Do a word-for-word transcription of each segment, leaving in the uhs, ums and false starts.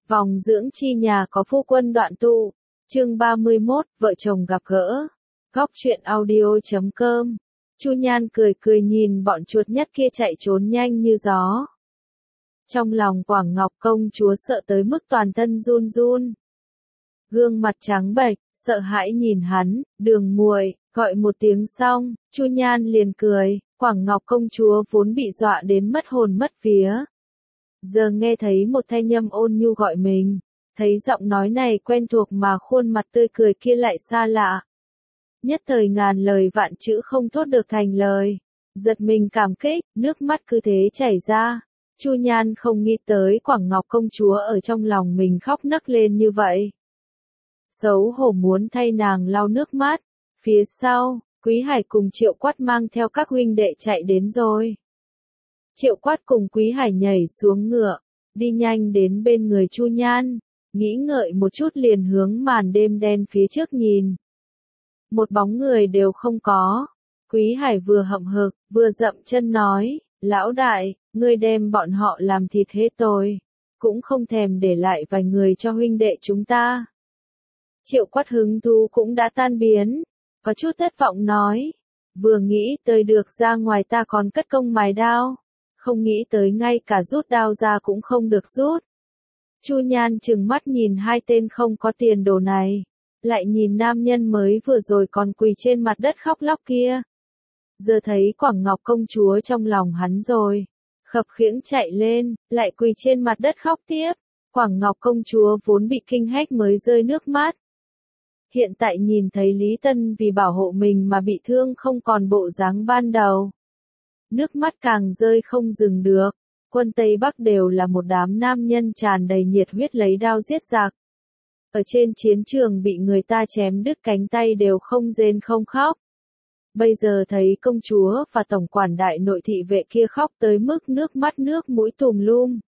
Vòng dưỡng chi nhà có phu quân đoạn tụ. Chương ba mươi mốt, vợ chồng gặp gỡ. Góc truyện audio chấm com. Chu Nhan cười cười nhìn bọn chuột nhắt kia chạy trốn nhanh như gió. Trong lòng Quảng Ngọc công chúa sợ tới mức toàn thân run run. Gương mặt trắng bệch, sợ hãi nhìn hắn, Đường muội, gọi một tiếng xong, Chu Nhan liền cười. Quảng Ngọc công chúa vốn bị dọa đến mất hồn mất vía. Giờ nghe thấy một thanh âm ôn nhu gọi mình, thấy giọng nói này quen thuộc mà khuôn mặt tươi cười kia lại xa lạ. Nhất thời ngàn lời vạn chữ không thốt được thành lời, giật mình cảm kích, nước mắt cứ thế chảy ra. Chu Nhan không nghĩ tới Quảng Ngọc công chúa ở trong lòng mình khóc nấc lên như vậy. Xấu hổ muốn thay nàng lau nước mắt. Phía sau, Quý Hải cùng Triệu Quát mang theo các huynh đệ chạy đến rồi. Triệu Quát cùng Quý Hải nhảy xuống ngựa, đi nhanh đến bên người Chu Nhan, nghĩ ngợi một chút liền hướng màn đêm đen phía trước nhìn. Một bóng người đều không có. Quý Hải vừa hậm hực, vừa dậm chân nói, lão đại, ngươi đem bọn họ làm thịt hết tôi, cũng không thèm để lại vài người cho huynh đệ chúng ta. Triệu Quát hứng thú cũng đã tan biến, có chút thất vọng nói, vừa nghĩ tới được ra ngoài ta còn cất công mài đao, không nghĩ tới ngay cả rút đao ra cũng không được rút. Chu Nhan trừng mắt nhìn hai tên không có tiền đồ này, lại nhìn nam nhân mới vừa rồi còn quỳ trên mặt đất khóc lóc kia. Giờ thấy Quảng Ngọc công chúa trong lòng hắn rồi, khập khiễng chạy lên, lại quỳ trên mặt đất khóc tiếp. Quảng Ngọc công chúa vốn bị kinh hách mới rơi nước mắt. Hiện tại nhìn thấy Lý Tân vì bảo hộ mình mà bị thương không còn bộ dáng ban đầu. Nước mắt càng rơi không dừng được. Quân Tây Bắc đều là một đám nam nhân tràn đầy nhiệt huyết lấy đao giết giặc. Ở trên chiến trường bị người ta chém đứt cánh tay đều không rên không khóc. Bây giờ thấy công chúa và tổng quản đại nội thị vệ kia khóc tới mức nước mắt nước mũi tùm lum.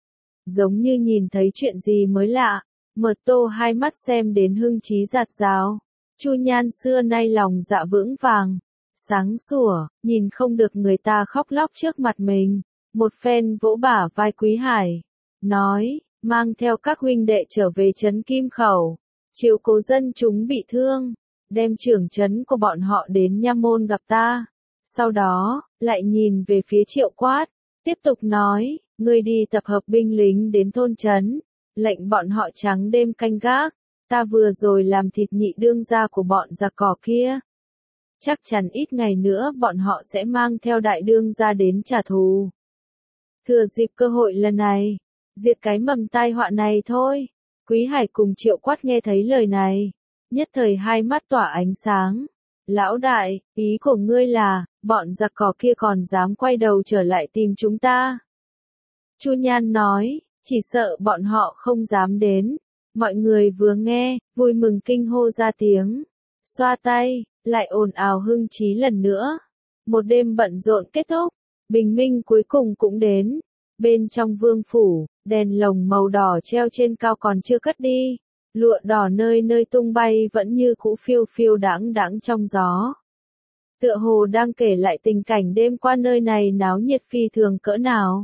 Giống như nhìn thấy chuyện gì mới lạ. Mật Tô hai mắt xem đến hưng trí giạt rào. Chu Nhan xưa nay lòng dạ vững vàng, sáng sủa, nhìn không được người ta khóc lóc trước mặt mình. Một phen vỗ bả vai Quý Hải, nói, mang theo các huynh đệ trở về trấn Kim Khẩu, chiếu cố dân chúng bị thương, đem trưởng trấn của bọn họ đến Nha Môn gặp ta. Sau đó, lại nhìn về phía Triệu Quát, tiếp tục nói, ngươi đi tập hợp binh lính đến thôn trấn, lệnh bọn họ trắng đêm canh gác, ta vừa rồi làm thịt nhị đương gia của bọn giặc cỏ kia. Chắc chắn ít ngày nữa bọn họ sẽ mang theo đại đương gia đến trả thù. Thừa dịp cơ hội lần này, diệt cái mầm tai họa này thôi. Quý Hải cùng Triệu Quát nghe thấy lời này, nhất thời hai mắt tỏa ánh sáng. Lão đại, ý của ngươi là, bọn giặc cỏ kia còn dám quay đầu trở lại tìm chúng ta. Chu Nhan nói, chỉ sợ bọn họ không dám đến. Mọi người vừa nghe, vui mừng kinh hô ra tiếng. Xoa tay, lại ồn ào hưng trí lần nữa. Một đêm bận rộn kết thúc, bình minh cuối cùng cũng đến. Bên trong vương phủ, đèn lồng màu đỏ treo trên cao còn chưa cất đi. Lụa đỏ nơi nơi tung bay vẫn như cũ phiêu phiêu đãng đãng trong gió. Tựa hồ đang kể lại tình cảnh đêm qua nơi này náo nhiệt phi thường cỡ nào.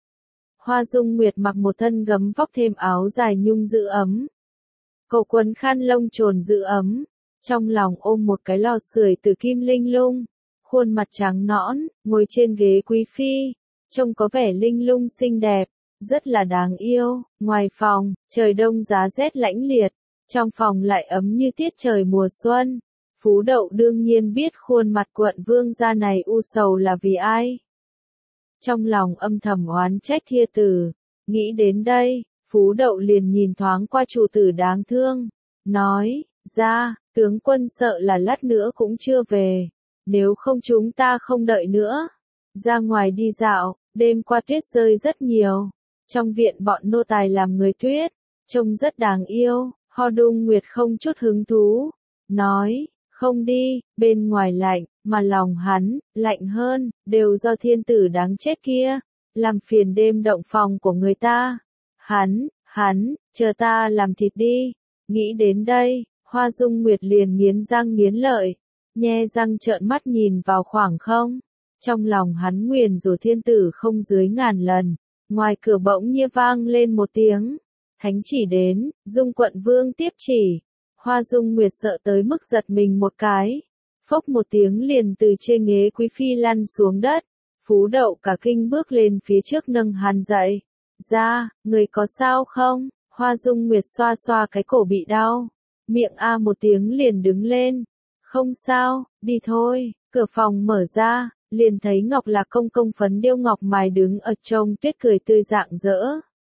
Hoa Dung Nguyệt mặc một thân gấm vóc thêm áo dài nhung giữ ấm. Cổ quần khăn lông trồn giữ ấm. Trong lòng ôm một cái lò sưởi từ kim linh lung. Khuôn mặt trắng nõn, ngồi trên ghế quý phi. Trông có vẻ linh lung xinh đẹp, rất là đáng yêu. Ngoài phòng, trời đông giá rét lãnh liệt. Trong phòng lại ấm như tiết trời mùa xuân. Phú Đậu đương nhiên biết khuôn mặt quận vương gia này u sầu là vì ai. Trong lòng âm thầm oán trách Thia Tử, nghĩ đến đây, Phú Đậu liền nhìn thoáng qua chủ tử đáng thương, nói, ra, tướng quân sợ là lát nữa cũng chưa về, nếu không chúng ta không đợi nữa. Ra ngoài đi dạo, đêm qua tuyết rơi rất nhiều, trong viện bọn nô tài làm người tuyết, trông rất đáng yêu. Ho Dung Nguyệt không chút hứng thú, nói, không đi, bên ngoài lạnh, mà lòng hắn, lạnh hơn, đều do thiên tử đáng chết kia, làm phiền đêm động phòng của người ta. Hắn, hắn, chờ ta làm thịt đi. Nghĩ đến đây, Hoa Dung Nguyệt liền nghiến răng nghiến lợi, nhe răng trợn mắt nhìn vào khoảng không. Trong lòng hắn nguyền rủa thiên tử không dưới ngàn lần, ngoài cửa bỗng nhiên vang lên một tiếng. Thánh chỉ đến, Dung quận vương tiếp chỉ. Hoa Dung Nguyệt sợ tới mức giật mình một cái. Phốc một tiếng liền từ trên ghế quý phi lăn xuống đất. Phú Đậu cả kinh bước lên phía trước nâng hắn dậy. Ra, người có sao không? Hoa Dung Nguyệt xoa xoa cái cổ bị đau. Miệng a một tiếng liền đứng lên. Không sao, đi thôi. Cửa phòng mở ra, liền thấy Ngọc Lạc công công phấn điêu ngọc mài đứng ở trông tuyết cười tươi rạng rỡ.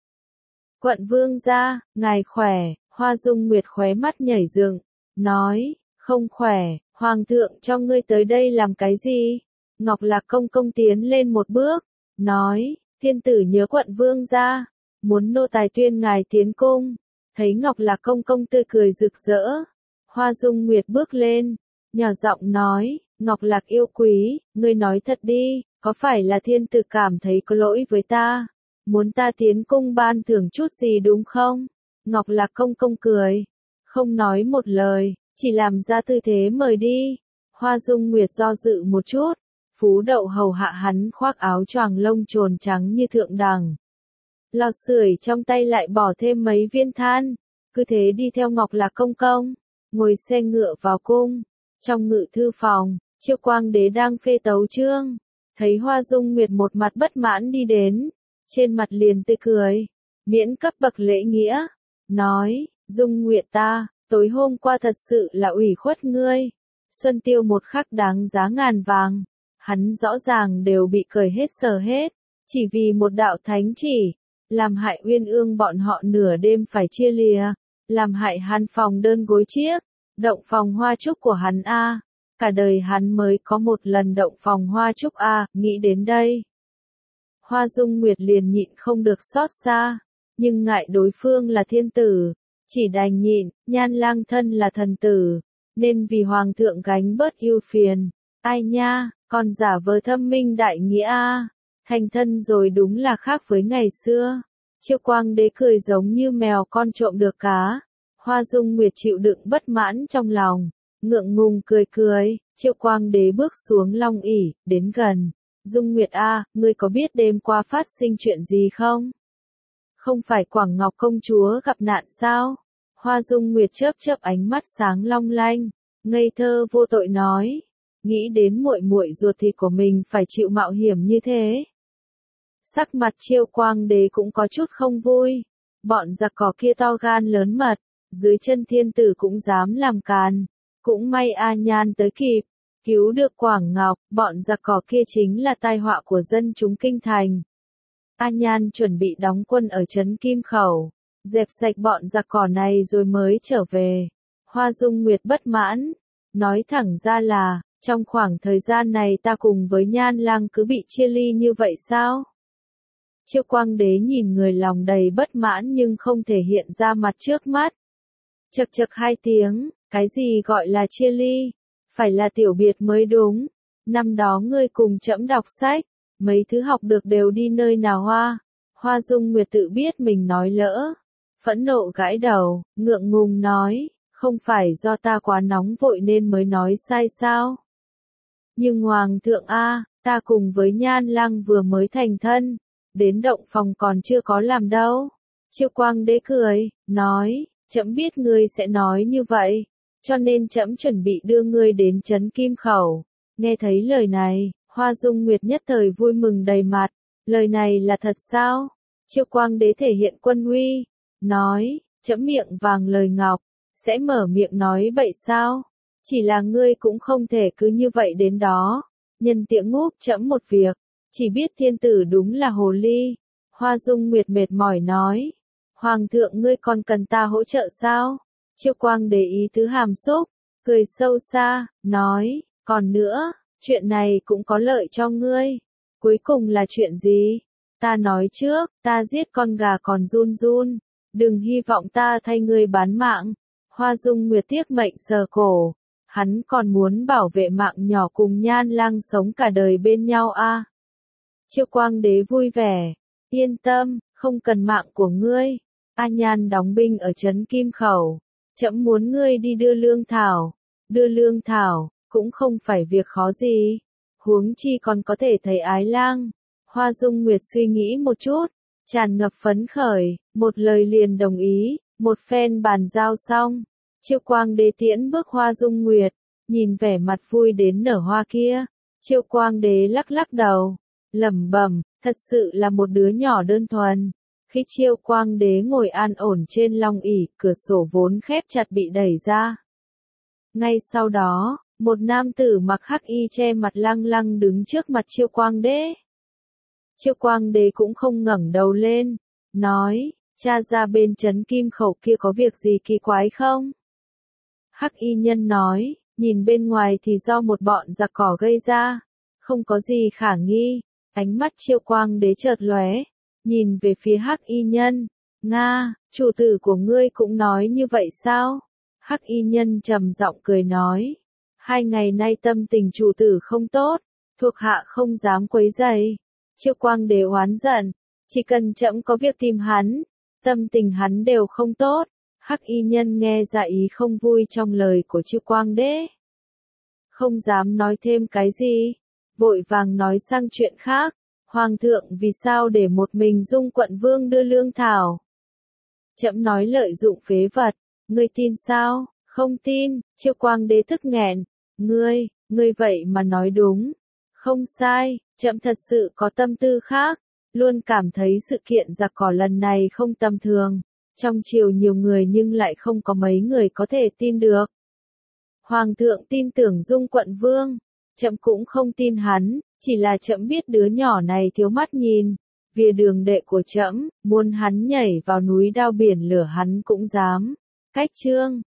Quận vương gia, ngài khỏe. Hoa Dung Nguyệt khóe mắt nhảy dựng, nói, không khỏe, hoàng thượng cho ngươi tới đây làm cái gì? Ngọc Lạc công công tiến lên một bước, nói, thiên tử nhớ quận vương gia, muốn nô tài tuyên ngài tiến cung. Thấy Ngọc Lạc công công tươi cười rực rỡ, Hoa Dung Nguyệt bước lên, nhỏ giọng nói, Ngọc Lạc yêu quý, ngươi nói thật đi, có phải là thiên tử cảm thấy có lỗi với ta, muốn ta tiến cung ban thưởng chút gì đúng không? Ngọc Lạc công công cười, không nói một lời, chỉ làm ra tư thế mời đi. Hoa Dung Nguyệt do dự một chút, Phú Đậu hầu hạ hắn khoác áo choàng lông trồn trắng như thượng đẳng. Lò sưởi trong tay lại bỏ thêm mấy viên than, cứ thế đi theo Ngọc Lạc công công, ngồi xe ngựa vào cung. Trong ngự thư phòng, Chiêu Quang Đế đang phê tấu chương, thấy Hoa Dung Nguyệt một mặt bất mãn đi đến, trên mặt liền tươi cười, miễn cấp bậc lễ nghĩa. Nói, Dung Nguyệt ta, tối hôm qua thật sự là ủy khuất ngươi. Xuân Tiêu một khắc đáng giá ngàn vàng. Hắn rõ ràng đều bị cởi hết sờ hết. Chỉ vì một đạo thánh chỉ. Làm hại Uyên Ương bọn họ nửa đêm phải chia lìa. Làm hại hắn phòng đơn gối chiếc. Động phòng hoa trúc của hắn a. Cả đời hắn mới có một lần động phòng hoa trúc a. Nghĩ đến đây. Hoa Dung Nguyệt liền nhịn không được xót xa. Nhưng ngại đối phương là thiên tử, chỉ đành nhịn, Nhan Lang thân là thần tử, nên vì hoàng thượng gánh bớt ưu phiền. Ai nha, còn giả vờ thâm minh đại nghĩa a, thành thân rồi đúng là khác với ngày xưa. Chiêu Quang Đế cười giống như mèo con trộm được cá. Hoa Dung Nguyệt chịu đựng bất mãn trong lòng, ngượng ngùng cười cười. Chiêu Quang Đế bước xuống long ỷ, đến gần. Dung Nguyệt a, ngươi có biết đêm qua phát sinh chuyện gì không? Không phải Quảng Ngọc công chúa gặp nạn sao? Hoa Dung Nguyệt chớp chớp ánh mắt sáng long lanh, ngây thơ vô tội nói, nghĩ đến muội muội ruột thịt của mình phải chịu mạo hiểm như thế. Sắc mặt Chiêu Quang Đế cũng có chút không vui, bọn giặc cỏ kia to gan lớn mật, dưới chân thiên tử cũng dám làm càn, cũng may A Nhan tới kịp, cứu được Quảng Ngọc, bọn giặc cỏ kia chính là tai họa của dân chúng kinh thành. A Nhan chuẩn bị đóng quân ở trấn Kim Khẩu, dẹp sạch bọn giặc cỏ này rồi mới trở về. Hoa Dung Nguyệt bất mãn, nói thẳng ra là, trong khoảng thời gian này ta cùng với Nhan Lang cứ bị chia ly như vậy sao? Chiêu Quang Đế nhìn người lòng đầy bất mãn nhưng không thể hiện ra mặt trước mắt. Chậc chậc hai tiếng, cái gì gọi là chia ly? Phải là tiểu biệt mới đúng. Năm đó ngươi cùng trẫm đọc sách, mấy thứ học được đều đi nơi nào hoa? Hoa Dung Nguyệt tự biết mình nói lỡ. Phẫn nộ gãi đầu, ngượng ngùng nói, không phải do ta quá nóng vội nên mới nói sai sao? Nhưng Hoàng thượng a, ta cùng với Nhan Lang vừa mới thành thân, đến động phòng còn chưa có làm đâu. Chiêu Quang Đế cười, nói, trẫm biết ngươi sẽ nói như vậy, cho nên trẫm chuẩn bị đưa ngươi đến trấn Kim Khẩu. Nghe thấy lời này, Hoa Dung Nguyệt nhất thời vui mừng đầy mặt, lời này là thật sao? Chiêu Quang Đế thể hiện quân uy, nói, trẫm miệng vàng lời ngọc, sẽ mở miệng nói bậy sao? Chỉ là ngươi cũng không thể cứ như vậy đến đó. Nhân tiện ngúp trẫm một việc, chỉ biết thiên tử đúng là hồ ly. Hoa Dung Nguyệt mệt mỏi nói, Hoàng thượng ngươi còn cần ta hỗ trợ sao? Chiêu Quang để ý tứ hàm xúc, cười sâu xa, nói, còn nữa, chuyện này cũng có lợi cho ngươi. Cuối cùng là chuyện gì? Ta nói trước, ta giết con gà còn run run, đừng hy vọng ta thay ngươi bán mạng. Hoa Dung Nguyệt tiếc mệnh sờ cổ, hắn còn muốn bảo vệ mạng nhỏ cùng Nhan Lang sống cả đời bên nhau a. À? Chiêu Quang Đế vui vẻ, yên tâm, không cần mạng của ngươi. A Nhan đóng binh ở trấn Kim Khẩu, trẫm muốn ngươi đi đưa lương thảo, đưa lương thảo, cũng không phải việc khó gì, huống chi còn có thể thấy Ái Lang. Hoa Dung Nguyệt suy nghĩ một chút, tràn ngập phấn khởi, một lời liền đồng ý, một phen bàn giao xong. Chiêu Quang Đế tiễn bước Hoa Dung Nguyệt, nhìn vẻ mặt vui đến nở hoa kia. Chiêu Quang Đế lắc lắc đầu, lẩm bẩm, thật sự là một đứa nhỏ đơn thuần. Khi Chiêu Quang Đế ngồi an ổn trên long ỷ, cửa sổ vốn khép chặt bị đẩy ra. Ngay sau đó, một nam tử mặc hắc y che mặt lăng lăng đứng trước mặt Chiêu Quang Đế. Chiêu Quang Đế cũng không ngẩng đầu lên, nói, cha ra bên trấn Kim Khẩu kia có việc gì kỳ quái không? Hắc y nhân nói, nhìn bên ngoài thì do một bọn giặc cỏ gây ra, không có gì khả nghi. Ánh mắt Chiêu Quang Đế chợt lóe, nhìn về phía Hắc y nhân, Nga, chủ tử của ngươi cũng nói như vậy sao? Hắc y nhân trầm giọng cười nói, hai ngày nay tâm tình chủ tử không tốt, thuộc hạ không dám quấy rầy. Chiêu Quang Đế oán giận, chỉ cần trẫm có việc tìm hắn, tâm tình hắn đều không tốt. Hắc y nhân nghe ra ý không vui trong lời của Chiêu Quang Đế, không dám nói thêm cái gì, vội vàng nói sang chuyện khác. Hoàng thượng vì sao để một mình Dung quận vương đưa lương thảo? Trẫm nói lợi dụng phế vật, ngươi tin sao? Không tin. Chiêu Quang Đế tức nghẹn, ngươi, ngươi vậy mà nói đúng. Không sai, trẫm thật sự có tâm tư khác, luôn cảm thấy sự kiện giặc cỏ lần này không tầm thường. Trong triều nhiều người nhưng lại không có mấy người có thể tin được. Hoàng thượng tin tưởng Dung quận vương, trẫm cũng không tin hắn, chỉ là trẫm biết đứa nhỏ này thiếu mắt nhìn. Vì đường đệ của trẫm, muốn hắn nhảy vào núi đao biển lửa hắn cũng dám. Cách chương